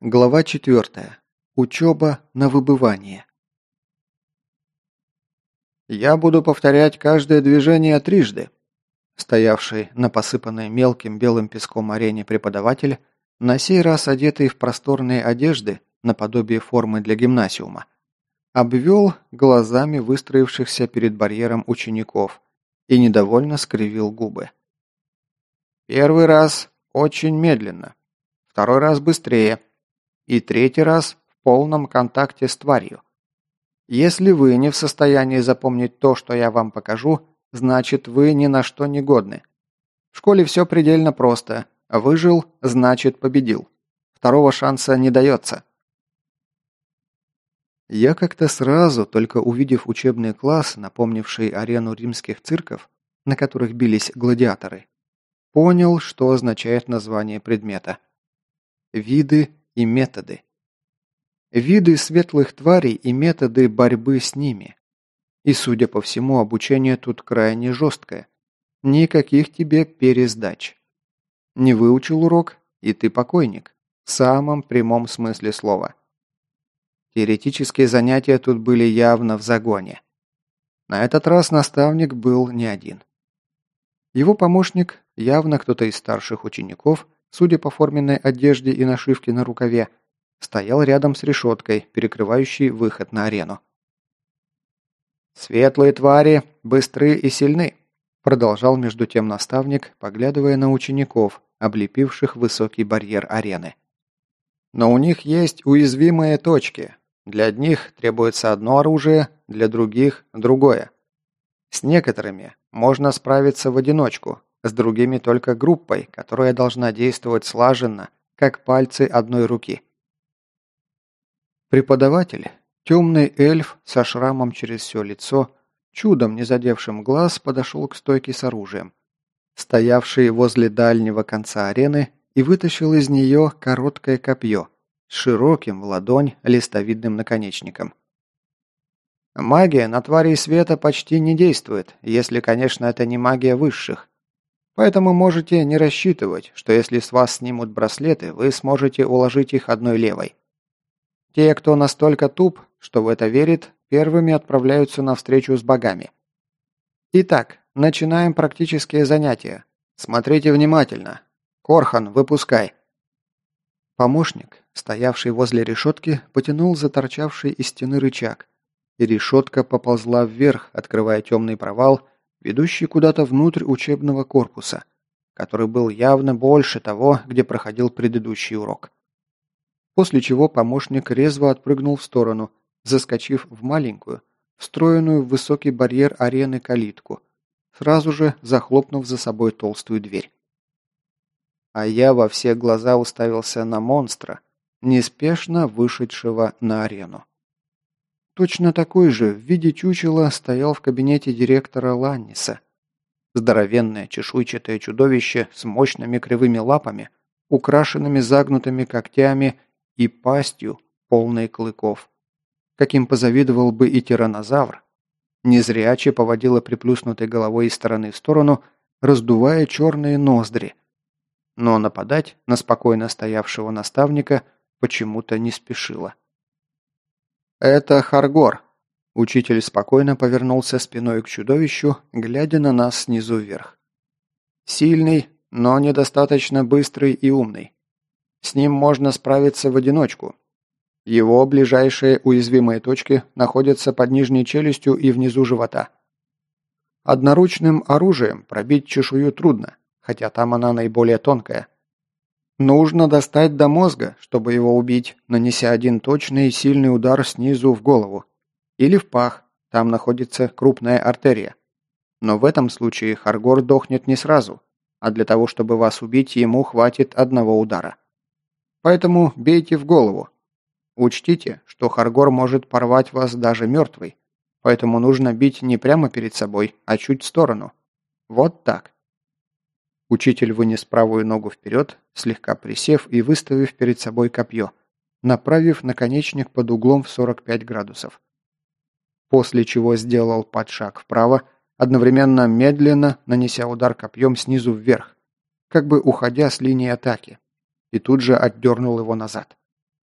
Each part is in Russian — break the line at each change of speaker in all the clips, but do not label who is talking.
Глава 4. Учеба на выбывание. «Я буду повторять каждое движение трижды». Стоявший на посыпанной мелким белым песком арене преподаватель, на сей раз одетый в просторные одежды, наподобие формы для гимнасиума, обвел глазами выстроившихся перед барьером учеников и недовольно скривил губы. «Первый раз очень медленно, второй раз быстрее. И третий раз в полном контакте с тварью. Если вы не в состоянии запомнить то, что я вам покажу, значит вы ни на что не годны. В школе все предельно просто. Выжил, значит победил. Второго шанса не дается». Я как-то сразу, только увидев учебный класс, напомнивший арену римских цирков, на которых бились гладиаторы, понял, что означает название предмета. Виды и методы. Виды светлых тварей и методы борьбы с ними. И, судя по всему, обучение тут крайне жесткое. Никаких тебе пересдач. Не выучил урок, и ты покойник. В самом прямом смысле слова. Теоретические занятия тут были явно в загоне. На этот раз наставник был не один. Его помощник, явно кто-то из старших учеников, судя по форменной одежде и нашивке на рукаве, стоял рядом с решеткой, перекрывающей выход на арену. «Светлые твари быстры и сильны», – продолжал между тем наставник, поглядывая на учеников, облепивших высокий барьер арены. «Но у них есть уязвимые точки. Для одних требуется одно оружие, для других – другое. С некоторыми можно справиться в одиночку, с другими только группой, которая должна действовать слаженно, как пальцы одной руки». Преподаватель, темный эльф со шрамом через все лицо, чудом не задевшим глаз, подошел к стойке с оружием, стоявший возле дальнего конца арены, и вытащил из нее короткое копье с широким в ладонь листовидным наконечником. «Магия на тварей света почти не действует, если, конечно, это не магия высших. Поэтому можете не рассчитывать, что если с вас снимут браслеты, вы сможете уложить их одной левой. Те, кто настолько туп, что в это верит, первыми отправляются на встречу с богами. Итак, начинаем практические занятия. Смотрите внимательно. Корхан, выпускай». Помощник, стоявший возле решетки, потянул за торчавший из стены рычаг, и решетка поползла вверх, открывая темный провал, ведущий куда-то внутрь учебного корпуса, который был явно больше того, где проходил предыдущий урок. После чего помощник резво отпрыгнул в сторону, заскочив в маленькую, встроенную в высокий барьер арены калитку, сразу же захлопнув за собой толстую дверь. А я во все глаза уставился на монстра, неспешно вышедшего на арену. Точно такой же в виде чучела стоял в кабинете директора Ланниса. Здоровенное чешуйчатое чудовище с мощными кривыми лапами, украшенными загнутыми когтями и пастью, полной клыков. Каким позавидовал бы и тираннозавр. Незряче поводила приплюснутой головой из стороны в сторону, раздувая черные ноздри. Но нападать на спокойно стоявшего наставника почему-то не спешила. «Это Харгор». Учитель спокойно повернулся спиной к чудовищу, глядя на нас снизу вверх. «Сильный, но недостаточно быстрый и умный. С ним можно справиться в одиночку. Его ближайшие уязвимые точки находятся под нижней челюстью и внизу живота. Одноручным оружием пробить чешую трудно, хотя там она наиболее тонкая. Нужно достать до мозга, чтобы его убить, нанеся один точный и сильный удар снизу в голову. Или в пах, там находится крупная артерия. Но в этом случае Харгор дохнет не сразу, а для того, чтобы вас убить, ему хватит одного удара. Поэтому бейте в голову. Учтите, что Харгор может порвать вас даже мертвый, поэтому нужно бить не прямо перед собой, а чуть в сторону. Вот так». Учитель вынес правую ногу вперед, слегка присев и выставив перед собой копье, направив наконечник под углом в 45 градусов. После чего сделал подшаг вправо, одновременно медленно нанеся удар копьем снизу вверх, как бы уходя с линии атаки, и тут же отдернул его назад.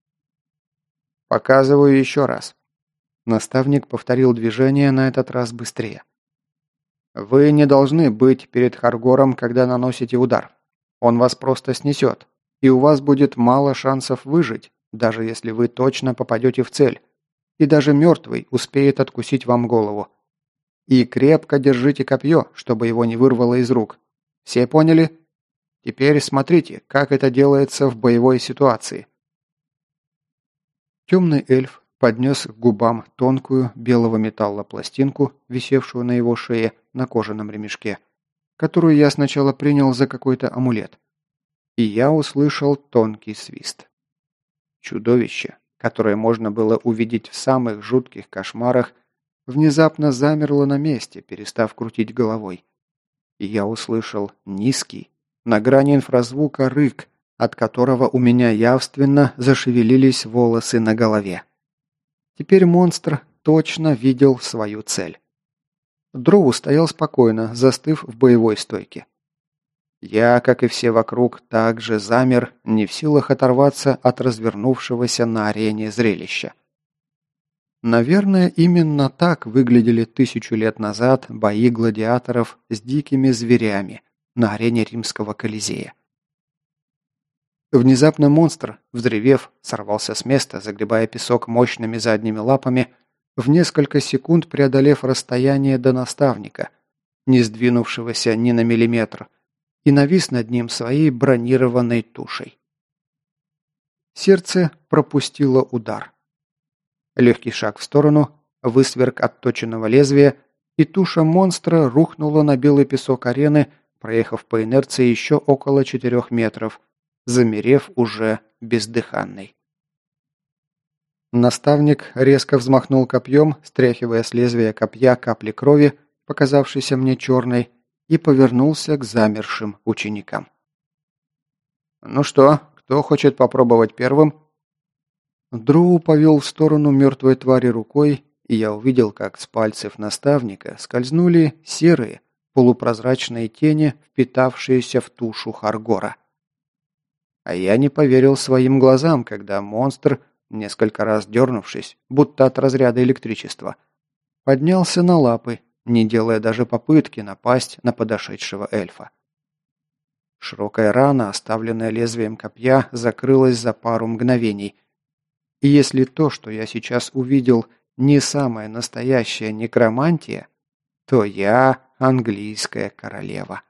Показываю еще раз». Наставник повторил движение на этот раз быстрее. «Вы не должны быть перед Харгором, когда наносите удар. Он вас просто снесет, и у вас будет мало шансов выжить, даже если вы точно попадете в цель. И даже мертвый успеет откусить вам голову. И крепко держите копье, чтобы его не вырвало из рук. Все поняли? Теперь смотрите, как это делается в боевой ситуации». Темный эльф поднес к губам тонкую белого металла пластинку, висевшую на его шее на кожаном ремешке, которую я сначала принял за какой-то амулет. И я услышал тонкий свист. Чудовище, которое можно было увидеть в самых жутких кошмарах, внезапно замерло на месте, перестав крутить головой. И я услышал низкий, на грани инфразвука рык, от которого у меня явственно зашевелились волосы на голове. Теперь монстр точно видел свою цель. Дроу стоял спокойно, застыв в боевой стойке. Я, как и все вокруг, также замер, не в силах оторваться от развернувшегося на арене зрелища. Наверное, именно так выглядели 1000 лет назад бои гладиаторов с дикими зверями на арене Римского Колизея. Внезапно монстр, взревев, сорвался с места, загребая песок мощными задними лапами, в несколько секунд преодолев расстояние до наставника, не сдвинувшегося ни на миллиметр, и навис над ним своей бронированной тушей. Сердце пропустило удар. Легкий шаг в сторону, высверк отточенного лезвия, и туша монстра рухнула на белый песок арены, проехав по инерции еще около 4 метров, замерев уже бездыханной. Наставник резко взмахнул копьем, стряхивая с лезвия копья капли крови, показавшейся мне черной, и повернулся к замершим ученикам. «Ну что, кто хочет попробовать первым?» Дроу повел в сторону мертвой твари рукой, и я увидел, как с пальцев наставника скользнули серые, полупрозрачные тени, впитавшиеся в тушу Харгора. А я не поверил своим глазам, когда монстр, несколько раз дернувшись, будто от разряда электричества, поднялся на лапы, не делая даже попытки напасть на подошедшего эльфа. Широкая рана, оставленная лезвием копья, закрылась за пару мгновений. И если то, что я сейчас увидел, не самая настоящая некромантия, то я английская королева.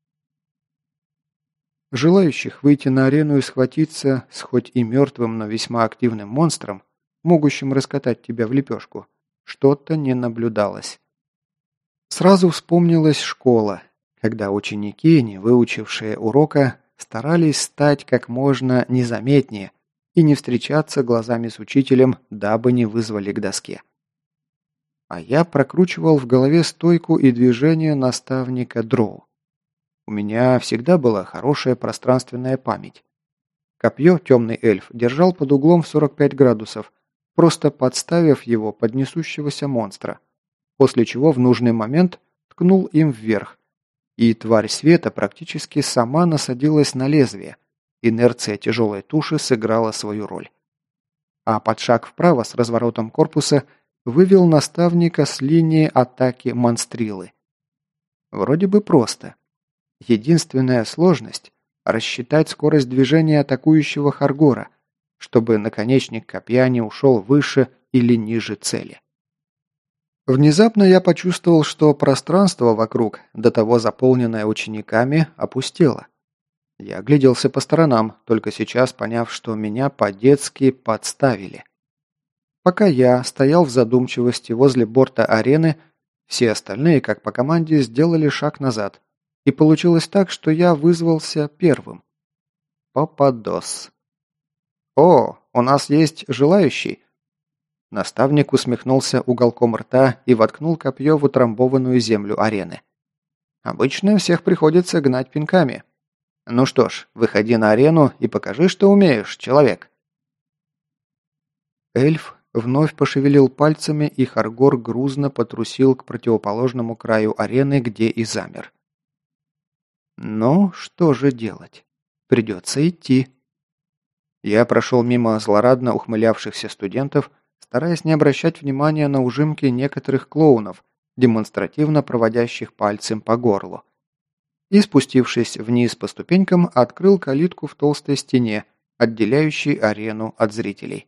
Желающих выйти на арену и схватиться с хоть и мертвым, но весьма активным монстром, могущим раскатать тебя в лепешку, что-то не наблюдалось. Сразу вспомнилась школа, когда ученики, не выучившие урока, старались стать как можно незаметнее и не встречаться глазами с учителем, дабы не вызвали к доске. А я прокручивал в голове стойку и движение наставника Дроу. У меня всегда была хорошая пространственная память. Копье темный эльф держал под углом в 45 градусов, просто подставив его под несущегося монстра, после чего в нужный момент ткнул им вверх, и тварь света практически сама насадилась на лезвие. Инерция тяжелой туши сыграла свою роль. А под шаг вправо с разворотом корпуса вывел наставника с линии атаки монстрилы. Вроде бы просто. Единственная сложность – рассчитать скорость движения атакующего Харгора, чтобы наконечник копья не ушел выше или ниже цели. Внезапно я почувствовал, что пространство вокруг, до того заполненное учениками, опустело. Я огляделся по сторонам, только сейчас поняв, что меня по-детски подставили. Пока я стоял в задумчивости возле борта арены, все остальные, как по команде, сделали шаг назад. И получилось так, что я вызвался первым. Попадос. «О, у нас есть желающий!» Наставник усмехнулся уголком рта и воткнул копье в утрамбованную землю арены. «Обычно всех приходится гнать пинками. Ну что ж, выходи на арену и покажи, что умеешь, человек!» Эльф вновь пошевелил пальцами, и Харгор грузно потрусил к противоположному краю арены, где и замер. «Ну, что же делать? Придется идти». Я прошел мимо злорадно ухмылявшихся студентов, стараясь не обращать внимания на ужимки некоторых клоунов, демонстративно проводящих пальцем по горлу. И, спустившись вниз по ступенькам, открыл калитку в толстой стене, отделяющей арену от зрителей.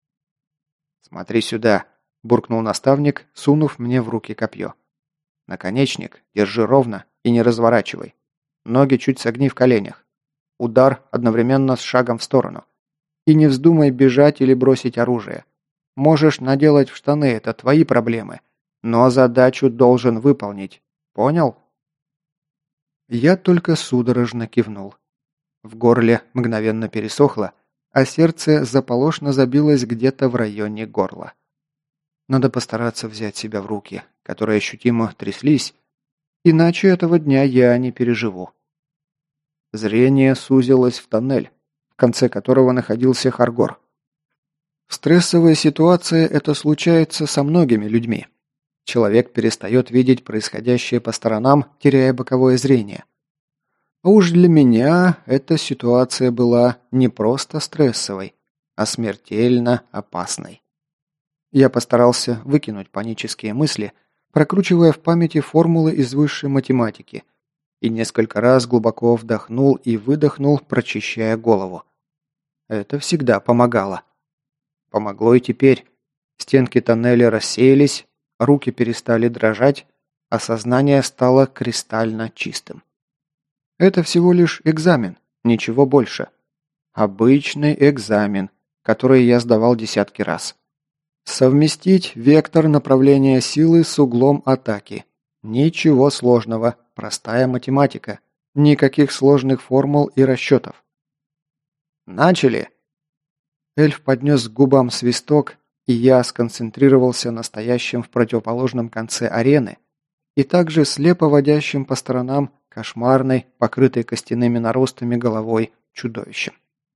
«Смотри сюда», – буркнул наставник, сунув мне в руки копье. «Наконечник держи ровно и не разворачивай. Ноги чуть согни в коленях. Удар одновременно с шагом в сторону. И не вздумай бежать или бросить оружие. Можешь наделать в штаны, это твои проблемы. Но задачу должен выполнить. Понял?» Я только судорожно кивнул. В горле мгновенно пересохло, а сердце заполошно забилось где-то в районе горла. Надо постараться взять себя в руки, которые ощутимо тряслись, иначе этого дня я не переживу. Зрение сузилось в тоннель, в конце которого находился Харгор. В стрессовой ситуации это случается со многими людьми. Человек перестает видеть происходящее по сторонам, теряя боковое зрение. А уж для меня эта ситуация была не просто стрессовой, а смертельно опасной. Я постарался выкинуть панические мысли, прокручивая в памяти формулы из высшей математики, и несколько раз глубоко вдохнул и выдохнул, прочищая голову. Это всегда помогало. Помогло и теперь. Стенки тоннеля рассеялись, руки перестали дрожать, а сознание стало кристально чистым. Это всего лишь экзамен, ничего больше. Обычный экзамен, который я сдавал десятки раз. Совместить вектор направления силы с углом атаки. Ничего сложного, простая математика. Никаких сложных формул и расчетов. «Начали!» Эльф поднес к губам свисток, и я сконцентрировался на стоящем в противоположном конце арены и также слепо водящим по сторонам кошмарной, покрытой костяными наростами головой чудовищем.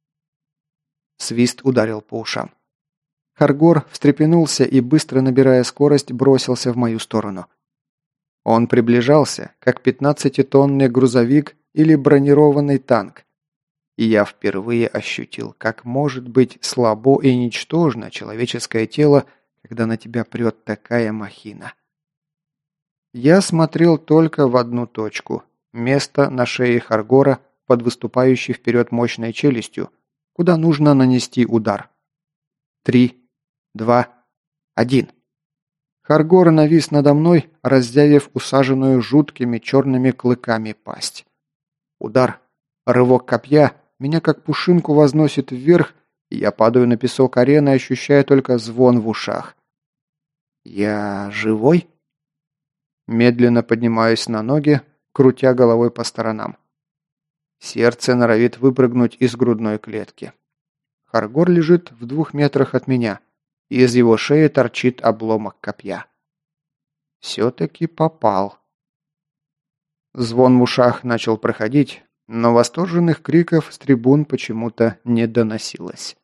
Свист ударил по ушам. Харгор встрепенулся и, быстро набирая скорость, бросился в мою сторону. Он приближался, как 15-тонный грузовик или бронированный танк. И я впервые ощутил, как может быть слабо и ничтожно человеческое тело, когда на тебя прет такая махина. Я смотрел только в одну точку. Место на шее Харгора под выступающей вперед мощной челюстью, куда нужно нанести удар. 3, 2, 1. Харгор навис надо мной, раздявив усаженную жуткими черными клыками пасть. Удар, рывок копья, меня как пушинку возносит вверх, и я падаю на песок арены, ощущая только звон в ушах. Я живой? Медленно поднимаюсь на ноги, крутя головой по сторонам. Сердце норовит выпрыгнуть из грудной клетки. Харгор лежит в 2 метрах от меня, и из его шеи торчит обломок копья. Все-таки попал. Звон в ушах начал проходить, но восторженных криков с трибун почему-то не доносилось.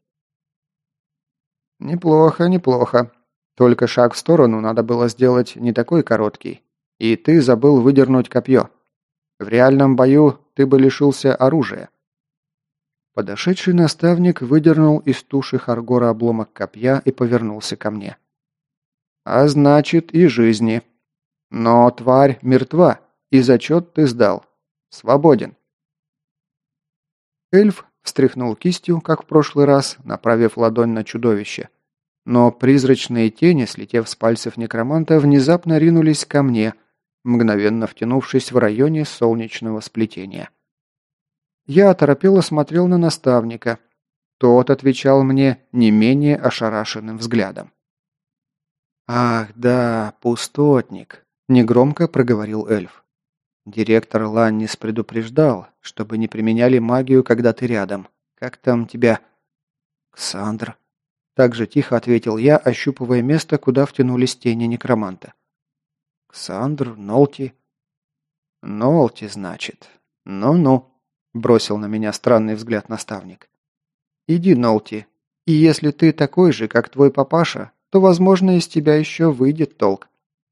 «Неплохо, неплохо. Только шаг в сторону надо было сделать не такой короткий. И ты забыл выдернуть копье. В реальном бою ты бы лишился оружия». Подошедший наставник выдернул из туши Харгора обломок копья и повернулся ко мне. «А значит, и жизни. Но тварь мертва, и зачет ты сдал. Свободен». Эльф встряхнул кистью, как в прошлый раз, направив ладонь на чудовище. Но призрачные тени, слетев с пальцев некроманта, внезапно ринулись ко мне, мгновенно втянувшись в районе солнечного сплетения. Я оторопело смотрел на наставника. Тот отвечал мне не менее ошарашенным взглядом. «Ах, да, пустотник», – негромко проговорил эльф. «Директор Ланнис предупреждал, чтобы не применяли магию, когда ты рядом. Как там тебя?» «Ксандр», – так же тихо ответил я, ощупывая место, куда втянулись тени некроманта. «Ксандр, Нолти». «Нолти, значит. Ну-ну», – бросил на меня странный взгляд наставник. «Иди, Нолти, и если ты такой же, как твой папаша, то, возможно, из тебя еще выйдет толк».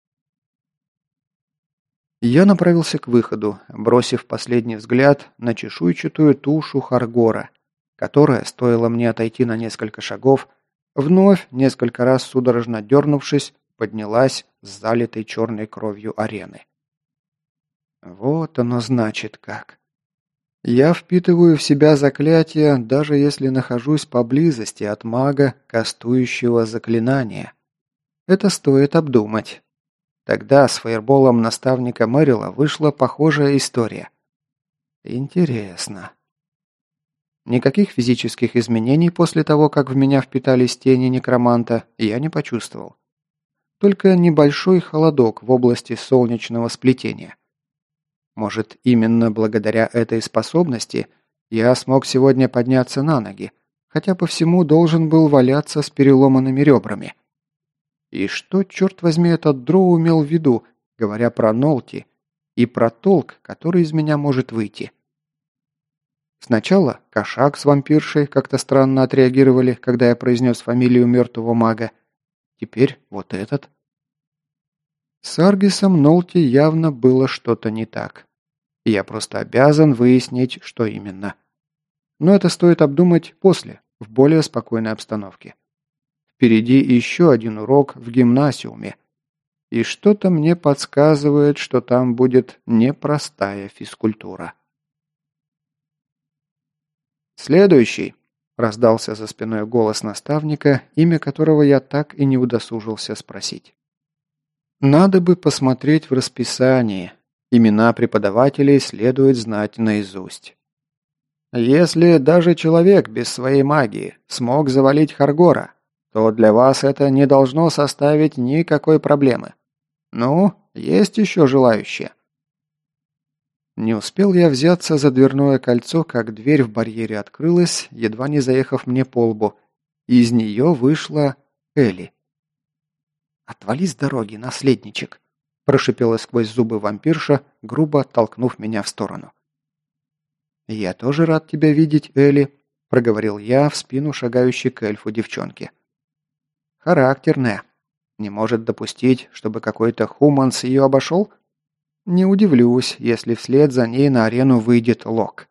Я направился к выходу, бросив последний взгляд на чешуйчатую тушу Харгора. которая, стоило мне отойти на несколько шагов, вновь, несколько раз судорожно дернувшись, поднялась с залитой черной кровью арены. Вот оно значит как. Я впитываю в себя заклятие, даже если нахожусь поблизости от мага, кастующего заклинания. Это стоит обдумать. Тогда с фаерболом наставника Мэрила вышла похожая история. Интересно. Никаких физических изменений после того, как в меня впитались тени некроманта, я не почувствовал. Только небольшой холодок в области солнечного сплетения. Может, именно благодаря этой способности я смог сегодня подняться на ноги, хотя по всему должен был валяться с переломанными ребрами. И что, черт возьми, этот дроу имел в виду, говоря про Нолти и про толк, который из меня может выйти? Сначала кошак с вампиршей как-то странно отреагировали, когда я произнес фамилию мертвого мага. Теперь вот этот. С Аргисом Нолти явно было что-то не так. И я просто обязан выяснить, что именно. Но это стоит обдумать после, в более спокойной обстановке. Впереди еще один урок в гимнасиуме. И что-то мне подсказывает, что там будет непростая физкультура. «Следующий!» – раздался за спиной голос наставника, имя которого я так и не удосужился спросить. Надо бы посмотреть в расписании. Имена преподавателей следует знать наизусть. Если даже человек без своей магии смог завалить Харгора, то для вас это не должно составить никакой проблемы. Ну, есть еще желающие. Не успел я взяться за дверное кольцо, как дверь в барьере открылась, едва не заехав мне по лбу, и из нее вышла Элли. «Отвали с дороги, наследничек!» – прошипела сквозь зубы вампирша, грубо оттолкнув меня в сторону. «Я тоже рад тебя видеть, Элли», – проговорил я в спину шагающей к эльфу девчонки. «Характерная. Не может допустить, чтобы какой-то хуманс ее обошел? Не удивлюсь, если вслед за ней на арену выйдет Лок».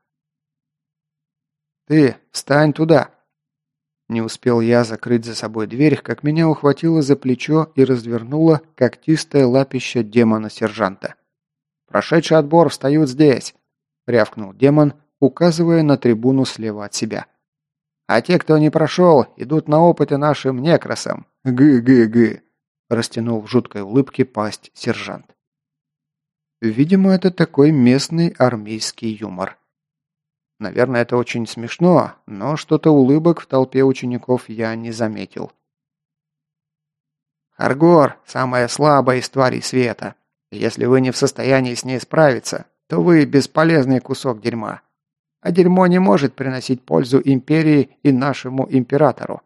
«Ты, встань туда!» Не успел я закрыть за собой дверь, как меня ухватило за плечо и развернуло когтистое лапище демона-сержанта. «Прошедший отбор встают здесь!» – рявкнул демон, указывая на трибуну слева от себя. «А те, кто не прошел, идут на опыты нашим некрасам. Гы-гы-гы!» – растянул в жуткой улыбке пасть сержант. Видимо, это такой местный армейский юмор. Наверное, это очень смешно, но что-то улыбок в толпе учеников я не заметил. «Харгор – самая слабая из тварей света. Если вы не в состоянии с ней справиться, то вы бесполезный кусок дерьма. А дерьмо не может приносить пользу империи и нашему императору».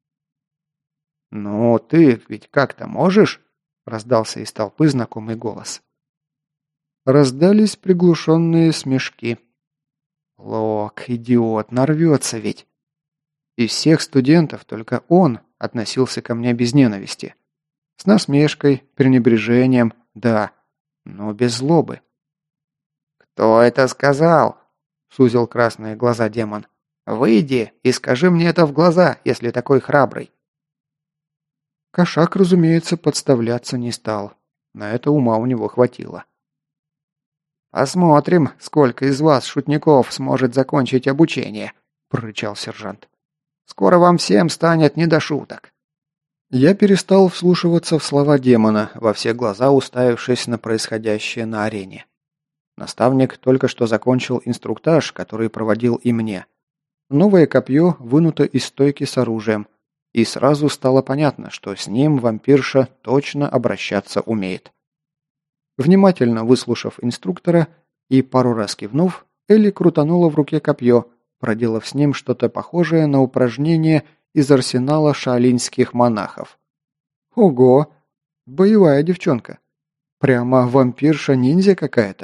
«Ну, ты ведь как-то можешь?» – раздался из толпы знакомый голос. Раздались приглушенные смешки. Лок, идиот, нарвется ведь. Из всех студентов только он относился ко мне без ненависти. С насмешкой, пренебрежением, да, но без злобы. «Кто это сказал?» — сузил красные глаза демон. «Выйди и скажи мне это в глаза, если такой храбрый». Кошак, разумеется, подставляться не стал. На это ума у него хватило. «Посмотрим, сколько из вас, шутников, сможет закончить обучение», – прорычал сержант. «Скоро вам всем станет не до шуток». Я перестал вслушиваться в слова демона, во все глаза уставившись на происходящее на арене. Наставник только что закончил инструктаж, который проводил и мне. Новое копье вынуто из стойки с оружием, и сразу стало понятно, что с ним вампирша точно обращаться умеет. Внимательно выслушав инструктора и пару раз кивнув, Элли крутанула в руке копье, проделав с ним что-то похожее на упражнение из арсенала шаолиньских монахов. Ого! Боевая девчонка! Прямо вампирша-ниндзя какая-то!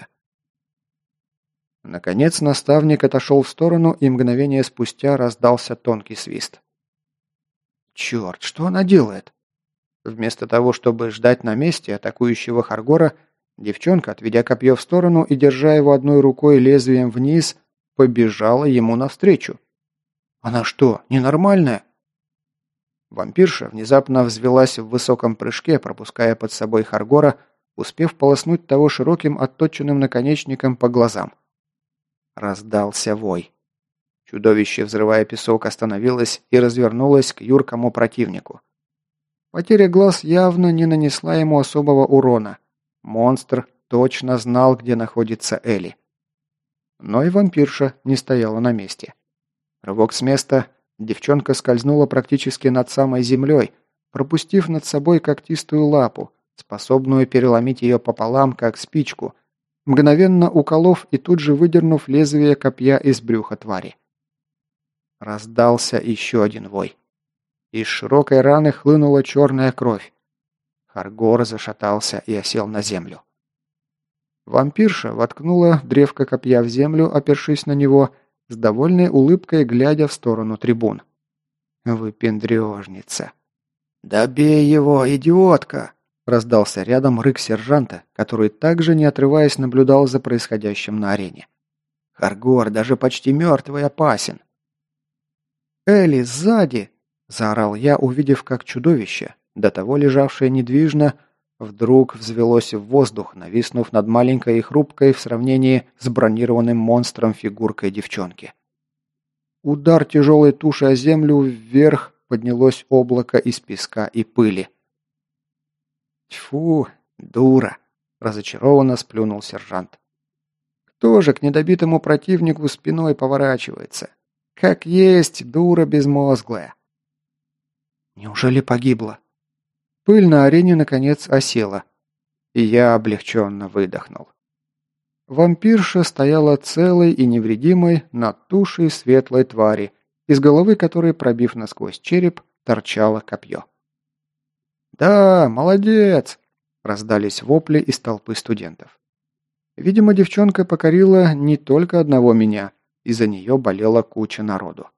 Наконец наставник отошел в сторону, и мгновение спустя раздался тонкий свист. «Черт, что она делает?» Вместо того, чтобы ждать на месте атакующего Харгора, девчонка, отведя копье в сторону и держа его одной рукой лезвием вниз, побежала ему навстречу. Она что, ненормальная?» Вампирша внезапно взвелась в высоком прыжке, пропуская под собой Харгора, успев полоснуть того широким отточенным наконечником по глазам. Раздался вой. Чудовище, взрывая песок, остановилось и развернулось к юркому противнику. Потеря глаз явно не нанесла ему особого урона. Монстр точно знал, где находится Элли. Но и вампирша не стояла на месте. Рывок с места, девчонка скользнула практически над самой землей, пропустив над собой когтистую лапу, способную переломить ее пополам, как спичку, мгновенно уколов и тут же выдернув лезвие копья из брюха твари. Раздался еще один вой. Из широкой раны хлынула черная кровь. Харгор зашатался и осел на землю. Вампирша воткнула древко копья в землю, опершись на него, с довольной улыбкой глядя в сторону трибун. «Выпендрежница!» «Добей его, идиотка!» раздался рядом рык сержанта, который также не отрываясь наблюдал за происходящим на арене. «Харгор даже почти мертвый опасен!» «Элли, сзади!» – заорал я, увидев, как чудовище, до того лежавшее недвижно, вдруг взвелось в воздух, нависнув над маленькой и хрупкой в сравнении с бронированным монстром фигуркой девчонки. Удар тяжелой туши о землю, вверх поднялось облако из песка и пыли. «Тьфу, дура!» – разочарованно сплюнул сержант. «Кто же к недобитому противнику спиной поворачивается? Как есть, дура безмозглая!» «Неужели погибла?» Пыль на арене наконец осела, и я облегченно выдохнул. Вампирша стояла целой и невредимой над тушей светлой твари, из головы которой, пробив насквозь череп, торчало копье. «Да, молодец!» – раздались вопли из толпы студентов. Видимо, девчонка покорила не только одного меня, из-за нее болела куча народу.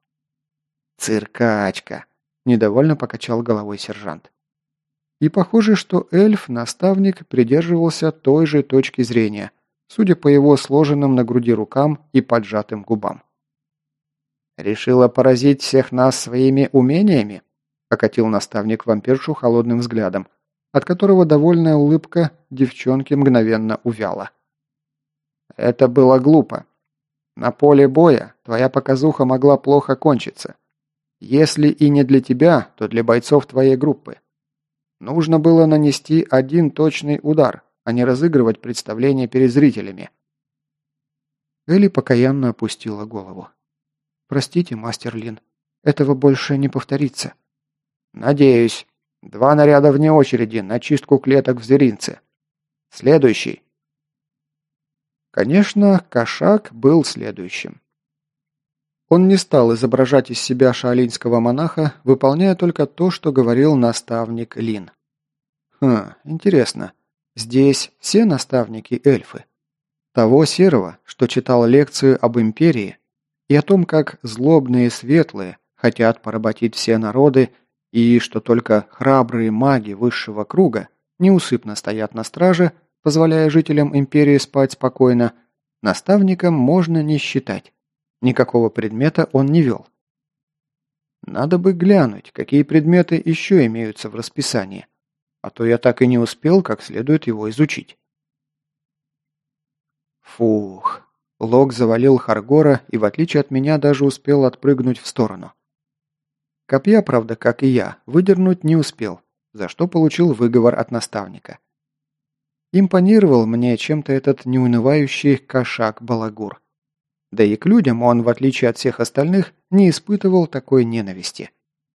«Циркачка!» – недовольно покачал головой сержант. И похоже, что эльф-наставник придерживался той же точки зрения, судя по его сложенным на груди рукам и поджатым губам. «Решила поразить всех нас своими умениями?» – окатил наставник вампиршу холодным взглядом, от которого довольная улыбка девчонки мгновенно увяла. «Это было глупо. На поле боя твоя показуха могла плохо кончиться. Если и не для тебя, то для бойцов твоей группы. Нужно было нанести один точный удар, а не разыгрывать представление перед зрителями». Элли покаянно опустила голову. «Простите, мастер Лин, этого больше не повторится». «Надеюсь. 2 наряда вне очереди на чистку клеток в зверинце. Следующий». Конечно, кошак был следующим. Он не стал изображать из себя шаолиньского монаха, выполняя только то, что говорил наставник Лин. Интересно, здесь все наставники эльфы? Того серого, что читал лекцию об империи, и о том, как злобные и светлые хотят поработить все народы, и что только храбрые маги высшего круга неусыпно стоят на страже, позволяя жителям империи спать спокойно, наставником можно не считать. Никакого предмета он не вел. Надо бы глянуть, какие предметы еще имеются в расписании, а то я так и не успел как следует его изучить. Фух, Лок завалил Харгора и, в отличие от меня, даже успел отпрыгнуть в сторону. Копья, правда, как и я, выдернуть не успел, за что получил выговор от наставника. Импонировал мне чем-то этот неунывающий кошак-балагур. Да и к людям он, в отличие от всех остальных, не испытывал такой ненависти.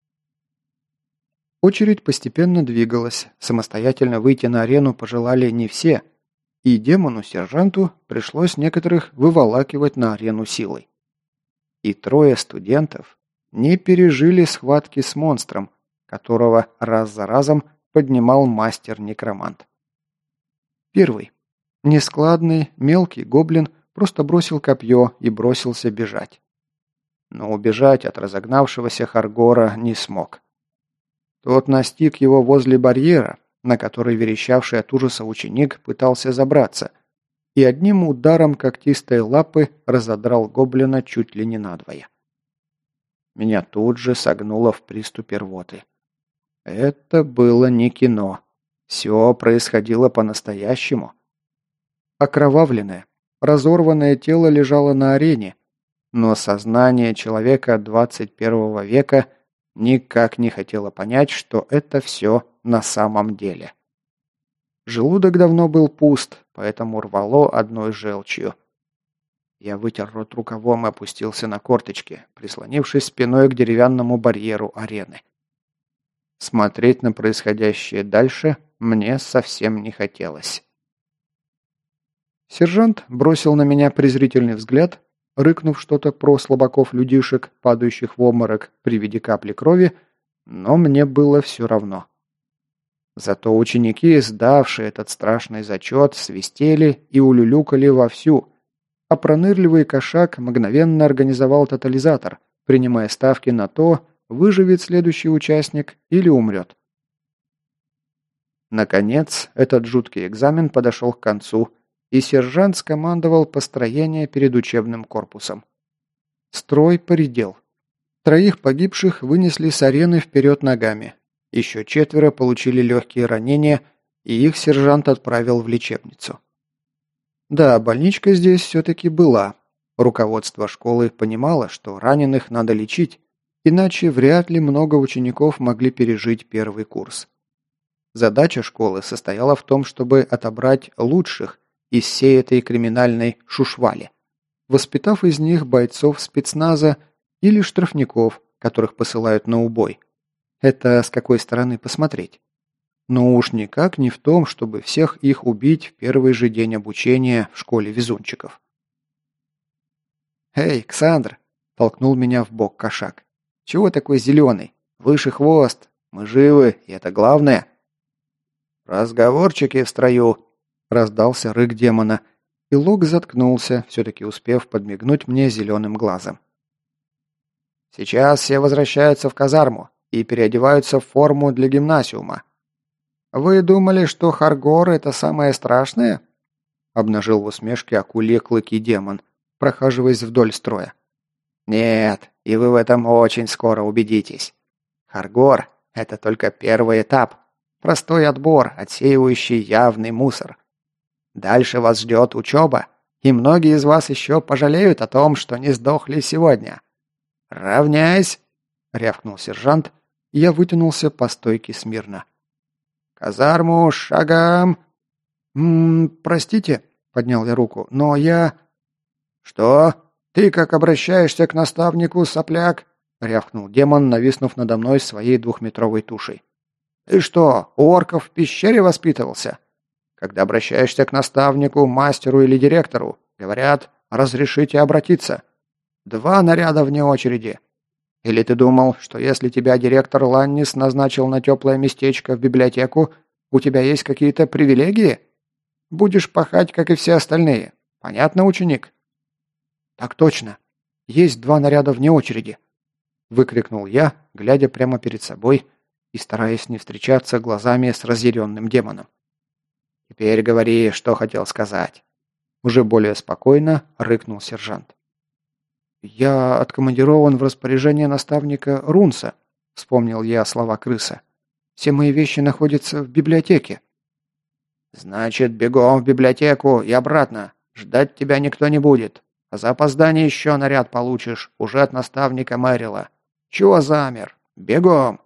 Очередь постепенно двигалась, самостоятельно выйти на арену пожелали не все, и демону-сержанту пришлось некоторых выволакивать на арену силой. И 3 студентов не пережили схватки с монстром, которого раз за разом поднимал мастер-некромант. Первый. Нескладный, мелкий гоблин просто бросил копье и бросился бежать. Но убежать от разогнавшегося Харгора не смог. Тот настиг его возле барьера, на который верещавший от ужаса ученик пытался забраться, и одним ударом когтистой лапы разодрал гоблина чуть ли не надвое. меня тут же согнуло в приступе рвоты. Это было не кино. Все происходило по-настоящему. Окровавленное, разорванное тело лежало на арене, но сознание человека 21 века никак не хотело понять, что это все на самом деле. Желудок давно был пуст, поэтому рвало одной желчью. Я вытер рот рукавом и опустился на корточки, прислонившись спиной к деревянному барьеру арены. Смотреть на происходящее дальше мне совсем не хотелось. Сержант бросил на меня презрительный взгляд, рыкнув что-то про слабаков-людишек, падающих в обморок при виде капли крови, но мне было все равно. Зато ученики, сдавшие этот страшный зачет, свистели и улюлюкали вовсю, а пронырливый кошак мгновенно организовал тотализатор, принимая ставки на то, выживет следующий участник или умрет. Наконец, этот жуткий экзамен подошел к концу, и сержант скомандовал построение перед учебным корпусом. Строй поредел. 3 погибших вынесли с арены вперед ногами. Еще 4 получили легкие ранения, и их сержант отправил в лечебницу. Да, больничка здесь все-таки была. Руководство школы понимало, что раненых надо лечить, иначе вряд ли много учеников могли пережить первый курс. Задача школы состояла в том, чтобы отобрать лучших из всей этой криминальной шушвали, воспитав из них бойцов спецназа или штрафников, которых посылают на убой. Это с какой стороны посмотреть. Но уж никак не в том, чтобы всех их убить в первый же день обучения в школе везунчиков. «Эй, Ксандр!» – толкнул меня в бок кошак. «Чего такой зеленый? Выше хвост! Мы живы, и это главное!» «Разговорчики в строю!» – раздался рык демона, и Лук заткнулся, все-таки успев подмигнуть мне зеленым глазом. «Сейчас все возвращаются в казарму и переодеваются в форму для гимнасиума. Вы думали, что Харгор – это самое страшное?» – обнажил в усмешке акулье клыки демон, прохаживаясь вдоль строя. «Нет, и вы в этом очень скоро убедитесь. Харгор – это только первый этап, простой отбор, отсеивающий явный мусор. Дальше вас ждет учеба, и многие из вас еще пожалеют о том, что не сдохли сегодня. Равняйсь!» – рявкнул сержант, и я вытянулся по стойке смирно. «Казарму, шагом!» «Простите», – поднял я руку, – «но я...» «Что? Ты как обращаешься к наставнику, сопляк?» – рявкнул демон, нависнув надо мной своей 2-метровой тушей. «Ты что, у орков в пещере воспитывался? Когда обращаешься к наставнику, мастеру или директору, говорят, разрешите обратиться. 2 наряда вне очереди. Или ты думал, что если тебя директор Ланнис назначил на теплое местечко в библиотеку, у тебя есть какие-то привилегии? Будешь пахать, как и все остальные. Понятно, ученик?» «Так точно. Есть 2 наряда вне очереди», – выкрикнул я, глядя прямо перед собой и стараясь не встречаться глазами с разъяренным демоном. «Теперь говори, что хотел сказать». Уже более спокойно рыкнул сержант. «Я откомандирован в распоряжение наставника Рунса», – вспомнил я слова крыса. «Все мои вещи находятся в библиотеке». «Значит, бегом в библиотеку и обратно. Ждать тебя никто не будет. А за опоздание еще наряд получишь, уже от наставника Мэрила. Чего замер? Бегом!»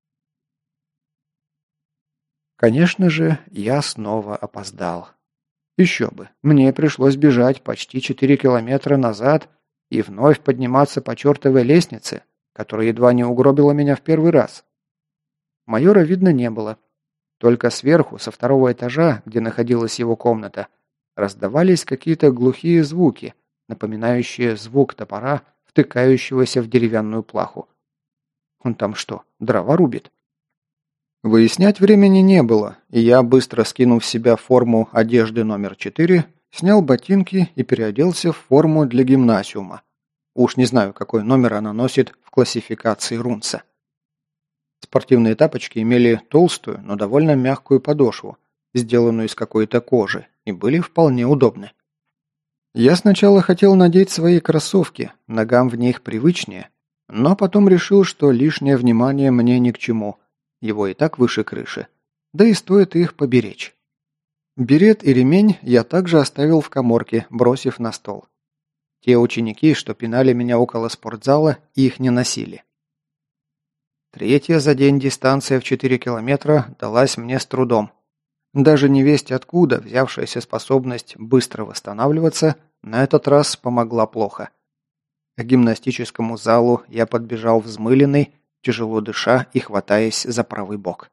Конечно же, я снова опоздал. Еще бы, мне пришлось бежать почти 4 километра назад и вновь подниматься по чертовой лестнице, которая едва не угробила меня в первый раз. Майора видно не было. Только сверху, со 2-го этажа, где находилась его комната, раздавались какие-то глухие звуки, напоминающие звук топора, втыкающегося в деревянную плаху. Он там что, дрова рубит? Выяснять времени не было, и я, быстро скинув с себя форму одежды номер 4, снял ботинки и переоделся в форму для гимнасиума. Уж не знаю, какой номер она носит в классификации Рунца. Спортивные тапочки имели толстую, но довольно мягкую подошву, сделанную из какой-то кожи, и были вполне удобны. Я сначала хотел надеть свои кроссовки, ногам в них привычнее, Но потом решил, что лишнее внимание мне ни к чему. Его и так выше крыши. Да и стоит их поберечь. Берет и ремень я также оставил в каморке, бросив на стол. Те ученики, что пинали меня около спортзала, их не носили. Третья за день дистанция в 4 километра далась мне с трудом. Даже невесть откуда взявшаяся способность быстро восстанавливаться на этот раз помогла плохо. К гимнастическому залу я подбежал взмыленный, тяжело дыша и хватаясь за правый бок.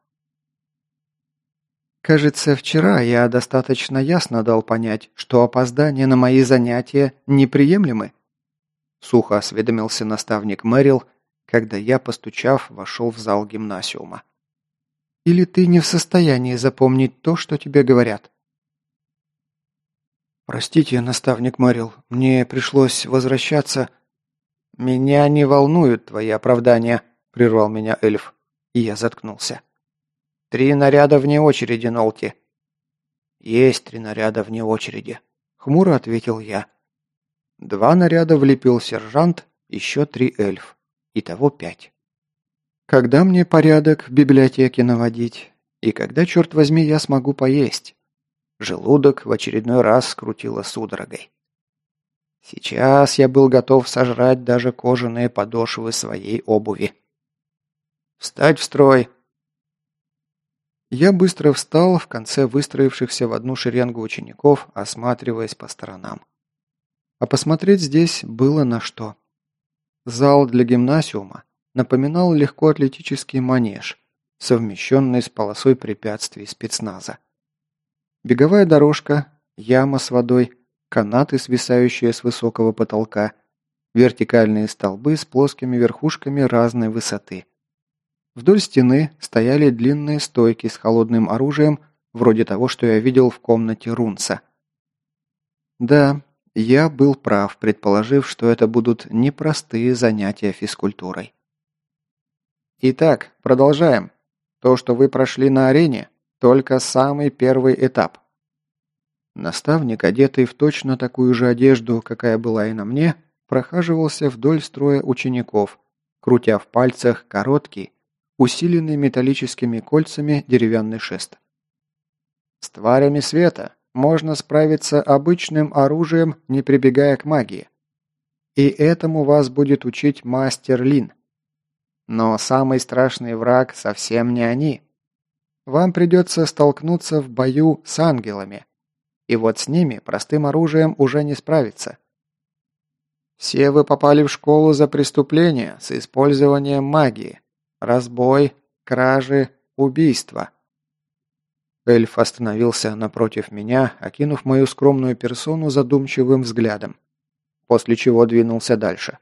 Кажется, вчера я достаточно ясно дал понять, что опоздания на мои занятия неприемлемы. Сухо осведомился наставник Мэрил, когда я, постучав, вошел в зал гимнасиума. Или ты не в состоянии запомнить то, что тебе говорят? Простите, наставник Мэрил, мне пришлось возвращаться. Меня не волнуют твои оправдания, прервал меня эльф, и я заткнулся. 3 наряда вне очереди, Нолти. Есть 3 наряда вне очереди, хмуро ответил я. 2 наряда влепил сержант, еще 3 эльф. Итого 5. Когда мне порядок в библиотеке наводить? И когда, черт возьми, я смогу поесть? Желудок в очередной раз скрутило судорогой. Сейчас я был готов сожрать даже кожаные подошвы своей обуви. «Встать в строй!» Я быстро встал в конце выстроившихся в одну шеренгу учеников, осматриваясь по сторонам. А посмотреть здесь было на что. Зал для гимнасиума напоминал легкоатлетический манеж, совмещенный с полосой препятствий спецназа. Беговая дорожка, яма с водой, канаты, свисающие с высокого потолка, вертикальные столбы с плоскими верхушками разной высоты. Вдоль стены стояли длинные стойки с холодным оружием, вроде того, что я видел в комнате Рунца. Да, я был прав, предположив, что это будут непростые занятия физкультурой. Итак, продолжаем. То, что вы прошли на арене, только самый первый этап. Наставник, одетый в точно такую же одежду, какая была и на мне, прохаживался вдоль строя учеников, крутя в пальцах короткий, усиленный металлическими кольцами деревянный шест. С тварями света можно справиться обычным оружием, не прибегая к магии. И этому вас будет учить мастер Лин. Но самый страшный враг совсем не они. Вам придется столкнуться в бою с ангелами. И вот с ними простым оружием уже не справиться. Все вы попали в школу за преступления с использованием магии. Разбой, кражи, убийства. Эльф остановился напротив меня, окинув мою скромную персону задумчивым взглядом, после чего двинулся дальше.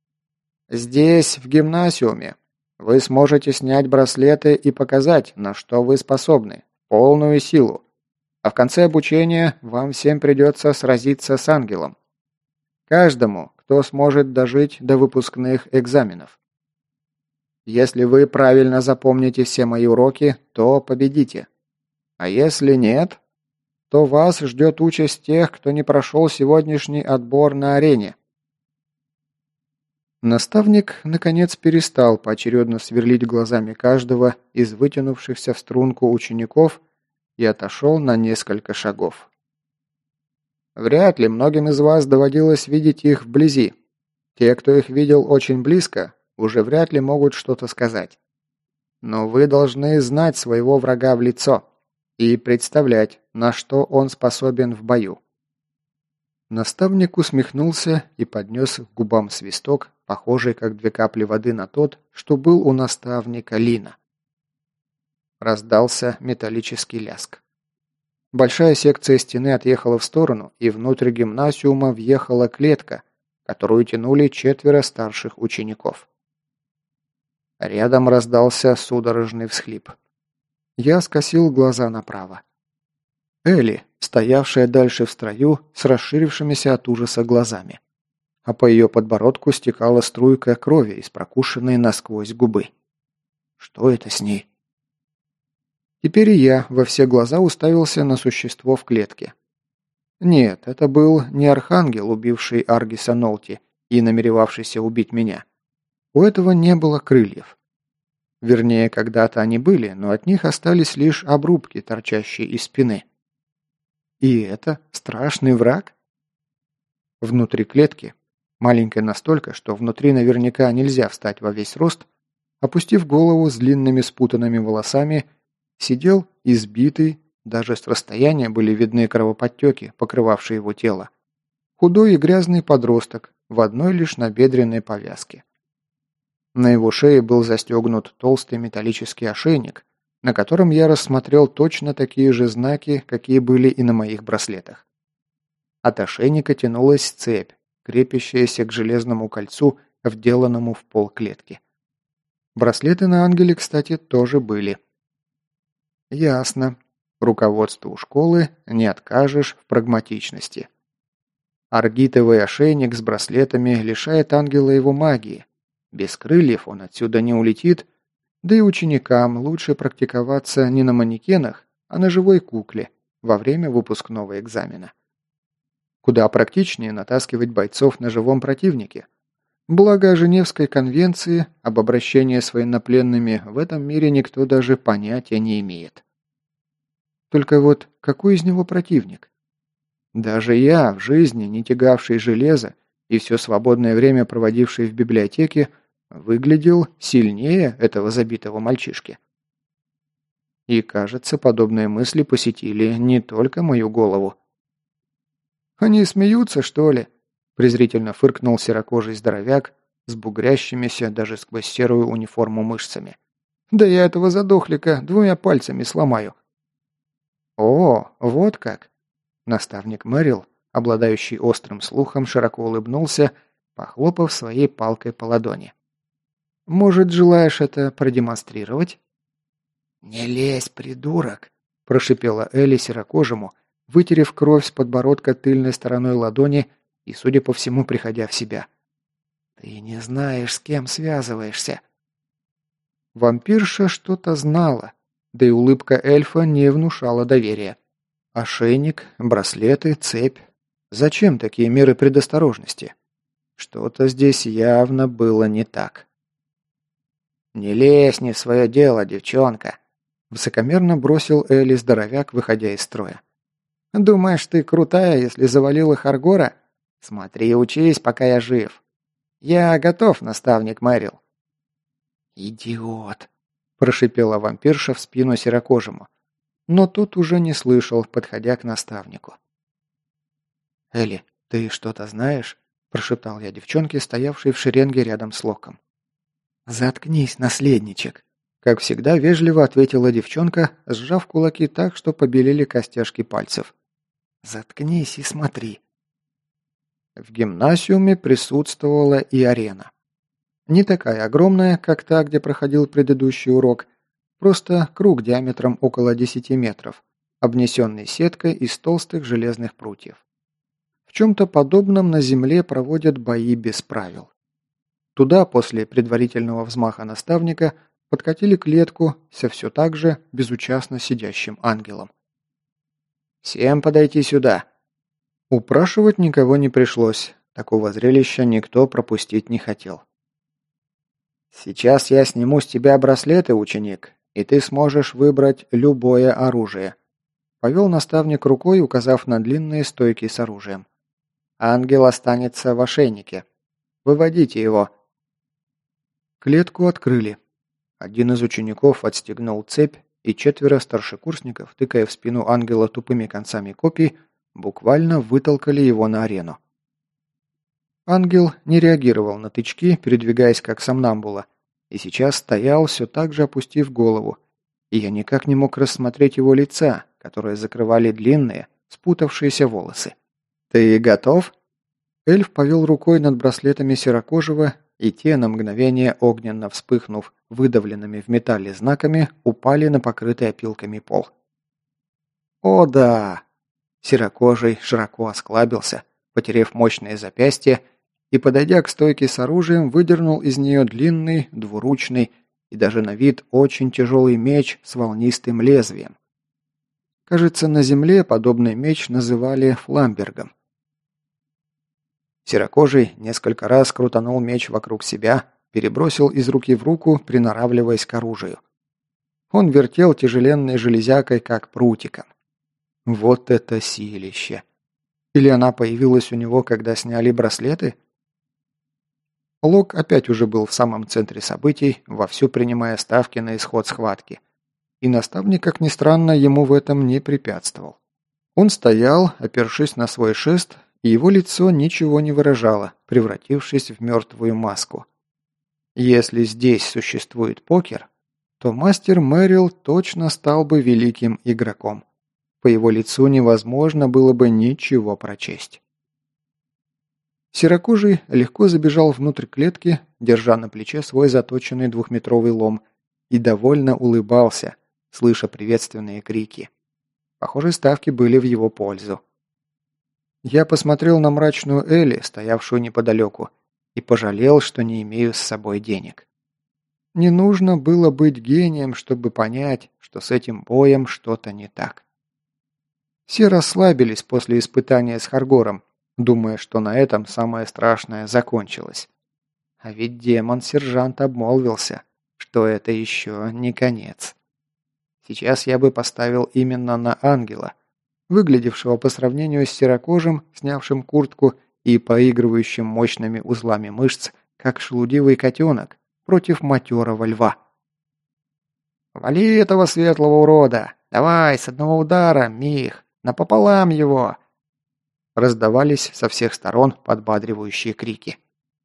Здесь, в гимнасиуме, вы сможете снять браслеты и показать, на что вы способны, полную силу. А в конце обучения вам всем придется сразиться с ангелом. Каждому, кто сможет дожить до выпускных экзаменов. Если вы правильно запомните все мои уроки, то победите. А если нет, то вас ждет участь тех, кто не прошел сегодняшний отбор на арене. Наставник, наконец, перестал поочередно сверлить глазами каждого из вытянувшихся в струнку учеников и отошел на несколько шагов. Вряд ли многим из вас доводилось видеть их вблизи. Те, кто их видел очень близко, уже вряд ли могут что-то сказать. Но вы должны знать своего врага в лицо и представлять, на что он способен в бою. Наставник усмехнулся и поднес к губам свисток, похожий как 2 капли воды на тот, что был у наставника Лина. Раздался металлический ляск. Большая секция стены отъехала в сторону, и внутрь гимнасиума въехала клетка, которую тянули 4 старших учеников. Рядом раздался судорожный всхлип. Я скосил глаза направо. Элли, стоявшая дальше в строю, с расширившимися от ужаса глазами. А по ее подбородку стекала струйка крови из прокушенной насквозь губы. Что это с ней? Теперь и я во все глаза уставился на существо в клетке. Нет, это был не архангел, убивший Аргиса Нолти и намеревавшийся убить меня. У этого не было крыльев. Вернее, когда-то они были, но от них остались лишь обрубки, торчащие из спины. И это страшный враг? Внутри клетки, маленькой настолько, что внутри наверняка нельзя встать во весь рост, опустив голову с длинными спутанными волосами, сидел избитый, даже с расстояния были видны кровоподтеки, покрывавшие его тело, худой и грязный подросток в одной лишь набедренной повязке. На его шее был застегнут толстый металлический ошейник, на котором я рассмотрел точно такие же знаки, какие были и на моих браслетах. От ошейника тянулась цепь, крепящаяся к железному кольцу, вделанному в пол клетки. Браслеты на ангеле, кстати, тоже были. Ясно. Руководству школы не откажешь в прагматичности. Аргитовый ошейник с браслетами лишает ангела его магии. Без крыльев он отсюда не улетит, да и ученикам лучше практиковаться не на манекенах, а на живой кукле во время выпускного экзамена. Куда практичнее натаскивать бойцов на живом противнике. Благо о Женевской конвенции об обращении с военнопленными в этом мире никто даже понятия не имеет. Только вот какой из него противник? Даже я, в жизни не тягавший железо и все свободное время проводивший в библиотеке, выглядел сильнее этого забитого мальчишки. И, кажется, подобные мысли посетили не только мою голову. «Они смеются, что ли?» – презрительно фыркнул серокожий здоровяк с бугрящимися даже сквозь серую униформу мышцами. «Да я этого задохлика 2 пальцами сломаю». «О, вот как!» Наставник Мэрил, обладающий острым слухом, широко улыбнулся, похлопав своей палкой по ладони. «Может, желаешь это продемонстрировать?» «Не лезь, придурок!» – прошипела Элли серокожему, вытерев кровь с подбородка тыльной стороной ладони и, судя по всему, приходя в себя. «Ты не знаешь, с кем связываешься». Вампирша что-то знала, да и улыбка эльфа не внушала доверия. Ошейник, браслеты, цепь. Зачем такие меры предосторожности? Что-то здесь явно было не так. «Не лезь не в свое дело, девчонка!» Высокомерно бросил Элли здоровяк, выходя из строя. «Думаешь, ты крутая, если завалила Харгора? Смотри и учись, пока я жив. Я готов, наставник Мэрил». «Идиот!» – прошипела вампирша в спину серокожему. Но тут уже не слышал, подходя к наставнику. «Элли, ты что-то знаешь?» – прошептал я девчонке, стоявшей в шеренге рядом с Локом. «Заткнись, наследничек!» – как всегда вежливо ответила девчонка, сжав кулаки так, что побелели костяшки пальцев. «Заткнись и смотри!» В гимнасиуме присутствовала и арена. Не такая огромная, как та, где проходил предыдущий урок, просто круг диаметром около 10 метров, обнесенный сеткой из толстых железных прутьев. В чем-то подобном на земле проводят бои без правил. Туда после предварительного взмаха наставника подкатили клетку со все так же безучастно сидящим ангелом. «Всем подойти сюда!» Упрашивать никого не пришлось, такого зрелища никто пропустить не хотел. «Сейчас я сниму с тебя браслеты, ученик, и ты сможешь выбрать любое оружие», повел наставник рукой, указав на длинные стойки с оружием. «Ангел останется в ошейнике. Выводите его». Клетку открыли. Один из учеников отстегнул цепь, и 4 старшекурсников, тыкая в спину ангела тупыми концами копий, буквально вытолкали его на арену. Ангел не реагировал на тычки, передвигаясь как сомнамбула, и сейчас стоял, все так же опустив голову, и я никак не мог рассмотреть его лица, которые закрывали длинные, спутавшиеся волосы. «Ты готов?» Эльф повел рукой над браслетами серокожего, и те, на мгновение огненно вспыхнув выдавленными в металле знаками, упали на покрытый опилками пол. «О да!» Серокожий широко осклабился, потеряв мощное запястье, и, подойдя к стойке с оружием, выдернул из нее длинный, двуручный и даже на вид очень тяжелый меч с волнистым лезвием. Кажется, на земле подобный меч называли фламбергом. Серокожий несколько раз крутанул меч вокруг себя, перебросил из руки в руку, приноравливаясь к оружию. Он вертел тяжеленной железякой, как прутиком. Вот это силище! Или она появилась у него, когда сняли браслеты? Лок опять уже был в самом центре событий, вовсю принимая ставки на исход схватки. И наставник, как ни странно, ему в этом не препятствовал. Он стоял, опершись на свой шест, и его лицо ничего не выражало, превратившись в мертвую маску. Если здесь существует покер, то мастер Мэрил точно стал бы великим игроком. По его лицу невозможно было бы ничего прочесть. Серокожий легко забежал внутрь клетки, держа на плече свой заточенный 2-метровый лом, и довольно улыбался, слыша приветственные крики. Похоже, ставки были в его пользу. Я посмотрел на мрачную Элли, стоявшую неподалеку, и пожалел, что не имею с собой денег. Не нужно было быть гением, чтобы понять, что с этим боем что-то не так. Все расслабились после испытания с Харгором, думая, что на этом самое страшное закончилось. А ведь демон-сержант обмолвился, что это еще не конец. Сейчас я бы поставил именно на ангела, выглядевшего по сравнению с серокожим, снявшим куртку и поигрывающим мощными узлами мышц, как шелудивый котенок, против матерого льва. «Вали этого светлого урода! Давай, с одного удара, Мих! Напополам его!» Раздавались со всех сторон подбадривающие крики.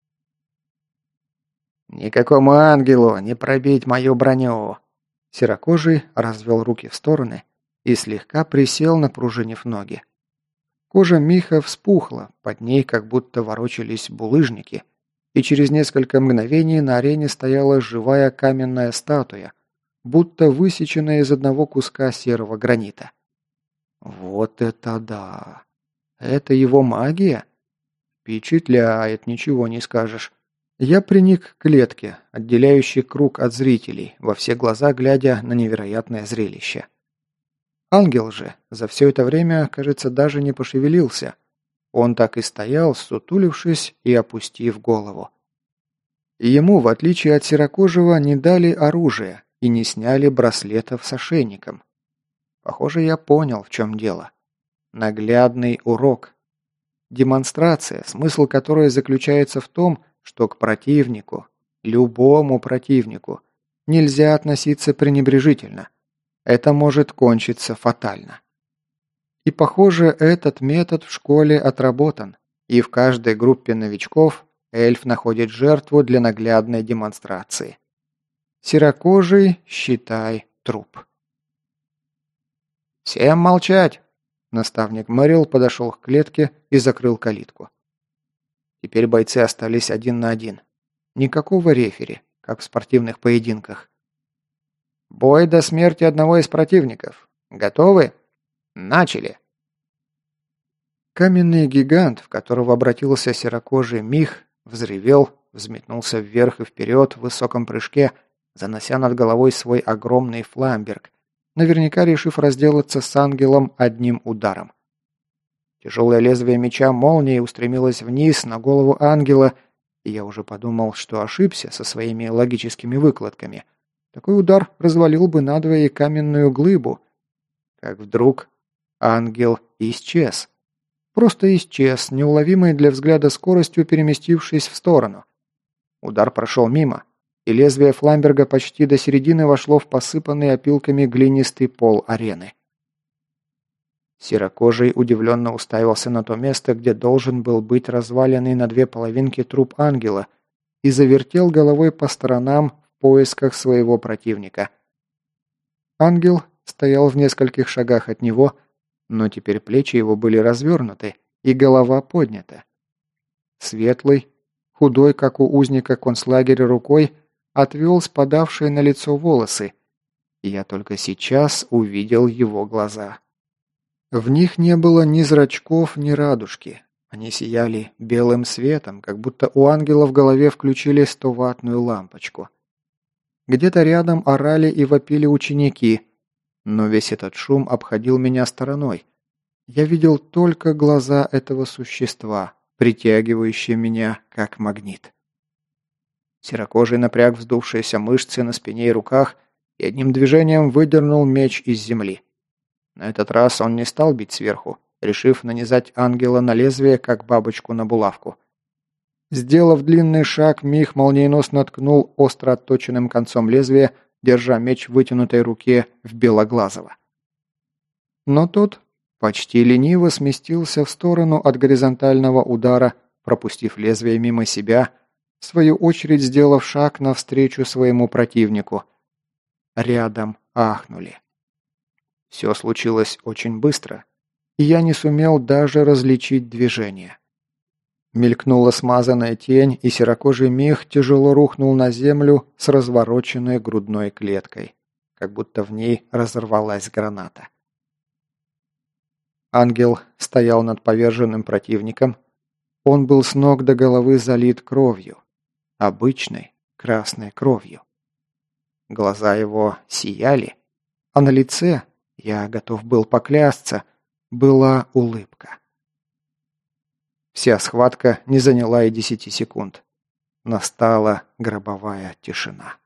«Никакому ангелу не пробить мою броню!» Серокожий развел руки в стороны и слегка присел, напружинив ноги. Кожа Миха вспухла, под ней как будто ворочались булыжники, и через несколько мгновений на арене стояла живая каменная статуя, будто высеченная из одного куска серого гранита. Вот это да! Это его магия? Впечатляет, ничего не скажешь. Я приник к клетке, отделяющей круг от зрителей, во все глаза глядя на невероятное зрелище. Ангел же за все это время, кажется, даже не пошевелился. Он так и стоял, сутулившись и опустив голову. И ему, в отличие от серокожего, не дали оружия и не сняли браслетов с ошейником. Похоже, я понял, в чем дело. Наглядный урок. Демонстрация, смысл которой заключается в том, что к противнику, любому противнику, нельзя относиться пренебрежительно. Это может кончиться фатально. И, похоже, этот метод в школе отработан, и в каждой группе новичков эльф находит жертву для наглядной демонстрации. Серокожий, считай, труп. «Всем молчать!» Наставник Мэрил подошел к клетке и закрыл калитку. Теперь бойцы остались 1 на 1. Никакого рефери, как в спортивных поединках. «Бой до смерти одного из противников. Готовы? Начали!» Каменный гигант, в которого обратился серокожий Мих, взревел, взметнулся вверх и вперед в высоком прыжке, занося над головой свой огромный фламберг, наверняка решив разделаться с ангелом одним ударом. Тяжелое лезвие меча молнией устремилось вниз на голову ангела, и я уже подумал, что ошибся со своими логическими выкладками. Такой удар развалил бы надвое и каменную глыбу. Как вдруг ангел исчез. Просто исчез, неуловимой для взгляда скоростью переместившись в сторону. Удар прошел мимо, и лезвие фламберга почти до середины вошло в посыпанный опилками глинистый пол арены. Серокожий удивленно уставился на то место, где должен был быть разваленный на 2 половинки труп ангела, и завертел головой по сторонам в поисках своего противника. Ангел стоял в нескольких шагах от него, но теперь плечи его были развернуты, и голова поднята. Светлый, худой, как у узника концлагеря рукой, отвел спадавшие на лицо волосы, и я только сейчас увидел его глаза. В них не было ни зрачков, ни радужки. Они сияли белым светом, как будто у ангела в голове включили 100-ваттную лампочку. Где-то рядом орали и вопили ученики, но весь этот шум обходил меня стороной. Я видел только глаза этого существа, притягивающие меня как магнит. Серокожий напряг вздувшиеся мышцы на спине и руках и одним движением выдернул меч из земли. На этот раз он не стал бить сверху, решив нанизать ангела на лезвие, как бабочку на булавку. Сделав длинный шаг, Мих молниеносно ткнул остро отточенным концом лезвия, держа меч в вытянутой руке в Белоглазого. Но тот почти лениво сместился в сторону от горизонтального удара, пропустив лезвие мимо себя, в свою очередь сделав шаг навстречу своему противнику. Рядом ахнули. Все случилось очень быстро, и я не сумел даже различить движение. Мелькнула смазанная тень, и серокожий Мих тяжело рухнул на землю с развороченной грудной клеткой, как будто в ней разорвалась граната. Ангел стоял над поверженным противником. Он был с ног до головы залит кровью. Обычной красной кровью. Глаза его сияли, а на лице, я готов был поклясться, была улыбка. Вся схватка не заняла и 10 секунд. Настала гробовая тишина.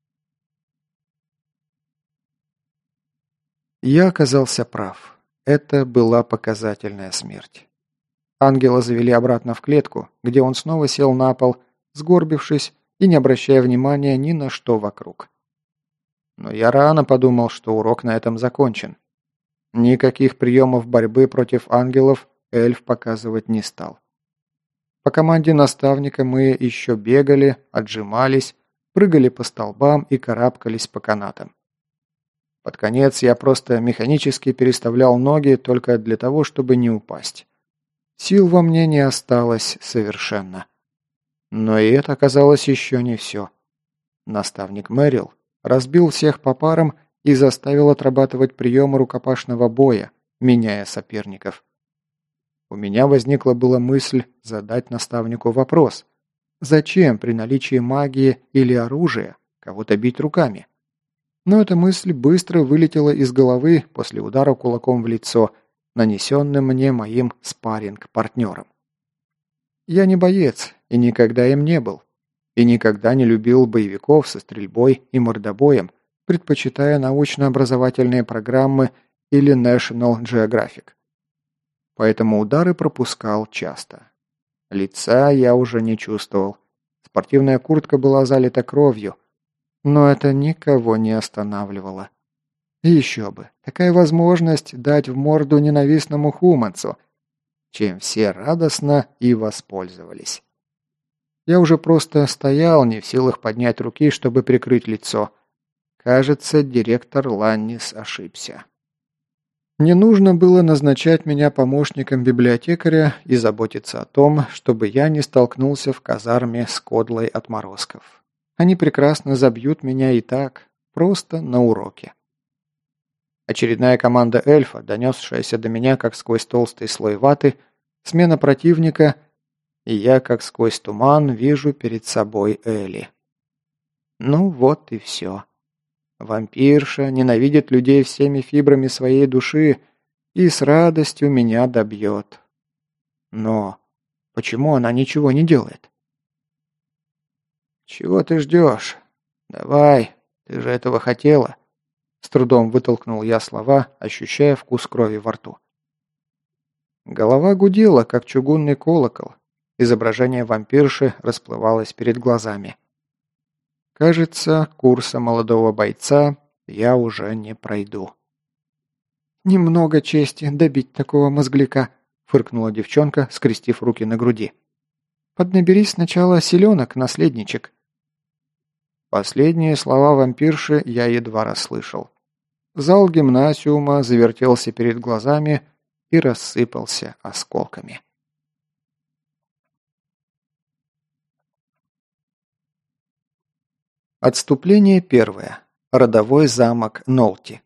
Я оказался прав. Это была показательная смерть. Ангела завели обратно в клетку, где он снова сел на пол, сгорбившись и не обращая внимания ни на что вокруг. Но я рано подумал, что урок на этом закончен. Никаких приемов борьбы против ангелов эльф показывать не стал. По команде наставника мы еще бегали, отжимались, прыгали по столбам и карабкались по канатам. Под конец я просто механически переставлял ноги только для того, чтобы не упасть. Сил во мне не осталось совершенно. Но и это оказалось еще не все. Наставник Мэрил разбил всех по парам и заставил отрабатывать приемы рукопашного боя, меняя соперников. У меня возникла была мысль задать наставнику вопрос. Зачем при наличии магии или оружия кого-то бить руками? Но эта мысль быстро вылетела из головы после удара кулаком в лицо, нанесенным мне моим спарринг-партнером. Я не боец и никогда им не был. И никогда не любил боевиков со стрельбой и мордобоем, предпочитая научно-образовательные программы или National Geographic. Поэтому удары пропускал часто. Лица я уже не чувствовал. Спортивная куртка была залита кровью, но это никого не останавливало. И еще бы, такая возможность дать в морду ненавистному хуманцу, чем все радостно и воспользовались. Я уже просто стоял, не в силах поднять руки, чтобы прикрыть лицо. Кажется, директор Ланнис ошибся. Не нужно было назначать меня помощником библиотекаря и заботиться о том, чтобы я не столкнулся в казарме с кодлой отморозков. Они прекрасно забьют меня и так, просто на уроке. Очередная команда эльфа, донесшаяся до меня, как сквозь толстый слой ваты, смена противника, и я, как сквозь туман, вижу перед собой Элли. Ну вот и все. Вампирша ненавидит людей всеми фибрами своей души и с радостью меня добьет. Но почему она ничего не делает? «Чего ты ждешь? Давай, ты же этого хотела!» С трудом вытолкнул я слова, ощущая вкус крови во рту. Голова гудела, как чугунный колокол. Изображение вампирши расплывалось перед глазами. Кажется, курса молодого бойца я уже не пройду. «Немного чести добить такого мозгляка», — фыркнула девчонка, скрестив руки на груди. «Поднаберись сначала селенок, наследничек». Последние слова вампирши я едва расслышал. Зал гимнасиума завертелся перед глазами и рассыпался осколками. Отступление первое. Родовой замок Нолти.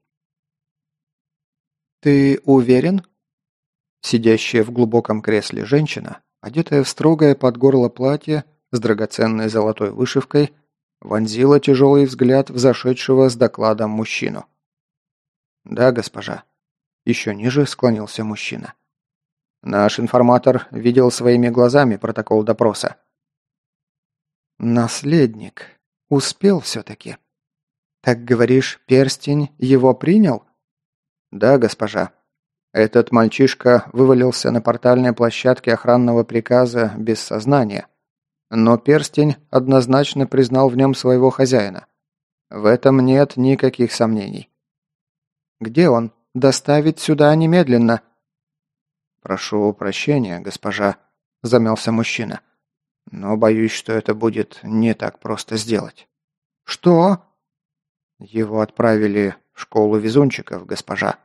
«Ты уверен?» Сидящая в глубоком кресле женщина, одетая в строгое под горло платье с драгоценной золотой вышивкой, вонзила тяжелый взгляд в зашедшего с докладом мужчину. «Да, госпожа». Еще ниже склонился мужчина. «Наш информатор видел своими глазами протокол допроса». Наследник. Успел все-таки. Так говоришь, перстень его принял? Да, госпожа. Этот мальчишка вывалился на портальной площадке охранного приказа без сознания. Но перстень однозначно признал в нем своего хозяина. В этом нет никаких сомнений. Где он? Доставить сюда немедленно. Прошу прощения, госпожа, замялся мужчина. Но боюсь, что это будет не так просто сделать. Что? Его отправили в школу везунчиков, госпожа.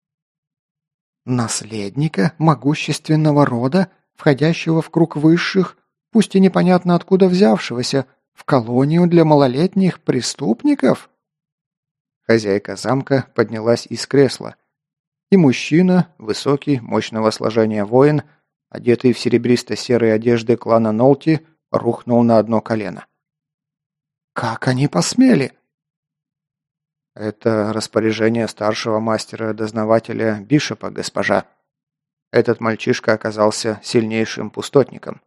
Наследника могущественного рода, входящего в круг высших, пусть и непонятно откуда взявшегося, в колонию для малолетних преступников? Хозяйка замка поднялась из кресла, и мужчина, высокий, мощного сложения воин, одетый в серебристо-серые одежды клана Нолти, рухнул на одно колено. «Как они посмели?» «Это распоряжение старшего мастера-дознавателя Бишопа, госпожа. Этот мальчишка оказался сильнейшим пустотником».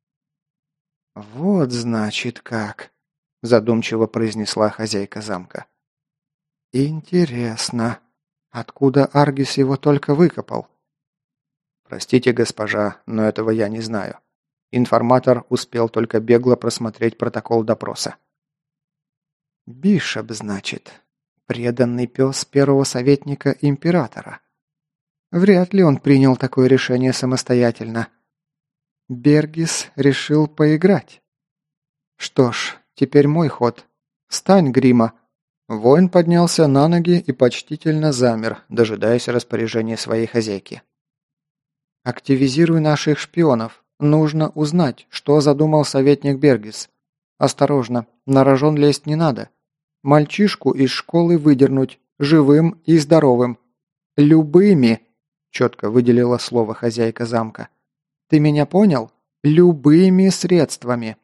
«Вот, значит, как», – задумчиво произнесла хозяйка замка. «Интересно, откуда Аргис его только выкопал?» «Простите, госпожа, но этого я не знаю. Информатор успел только бегло просмотреть протокол допроса». «Бишоп, значит, преданный пес первого советника императора. Вряд ли он принял такое решение самостоятельно. Бергис решил поиграть. Что ж, теперь мой ход. Встань, Грима». Воин поднялся на ноги и почтительно замер, дожидаясь распоряжения своей хозяйки. «Активизируй наших шпионов. Нужно узнать, что задумал советник Бергис. Осторожно, на рожон лезть не надо. Мальчишку из школы выдернуть, живым и здоровым. Любыми!» – четко выделила слово хозяйка замка. «Ты меня понял? Любыми средствами!»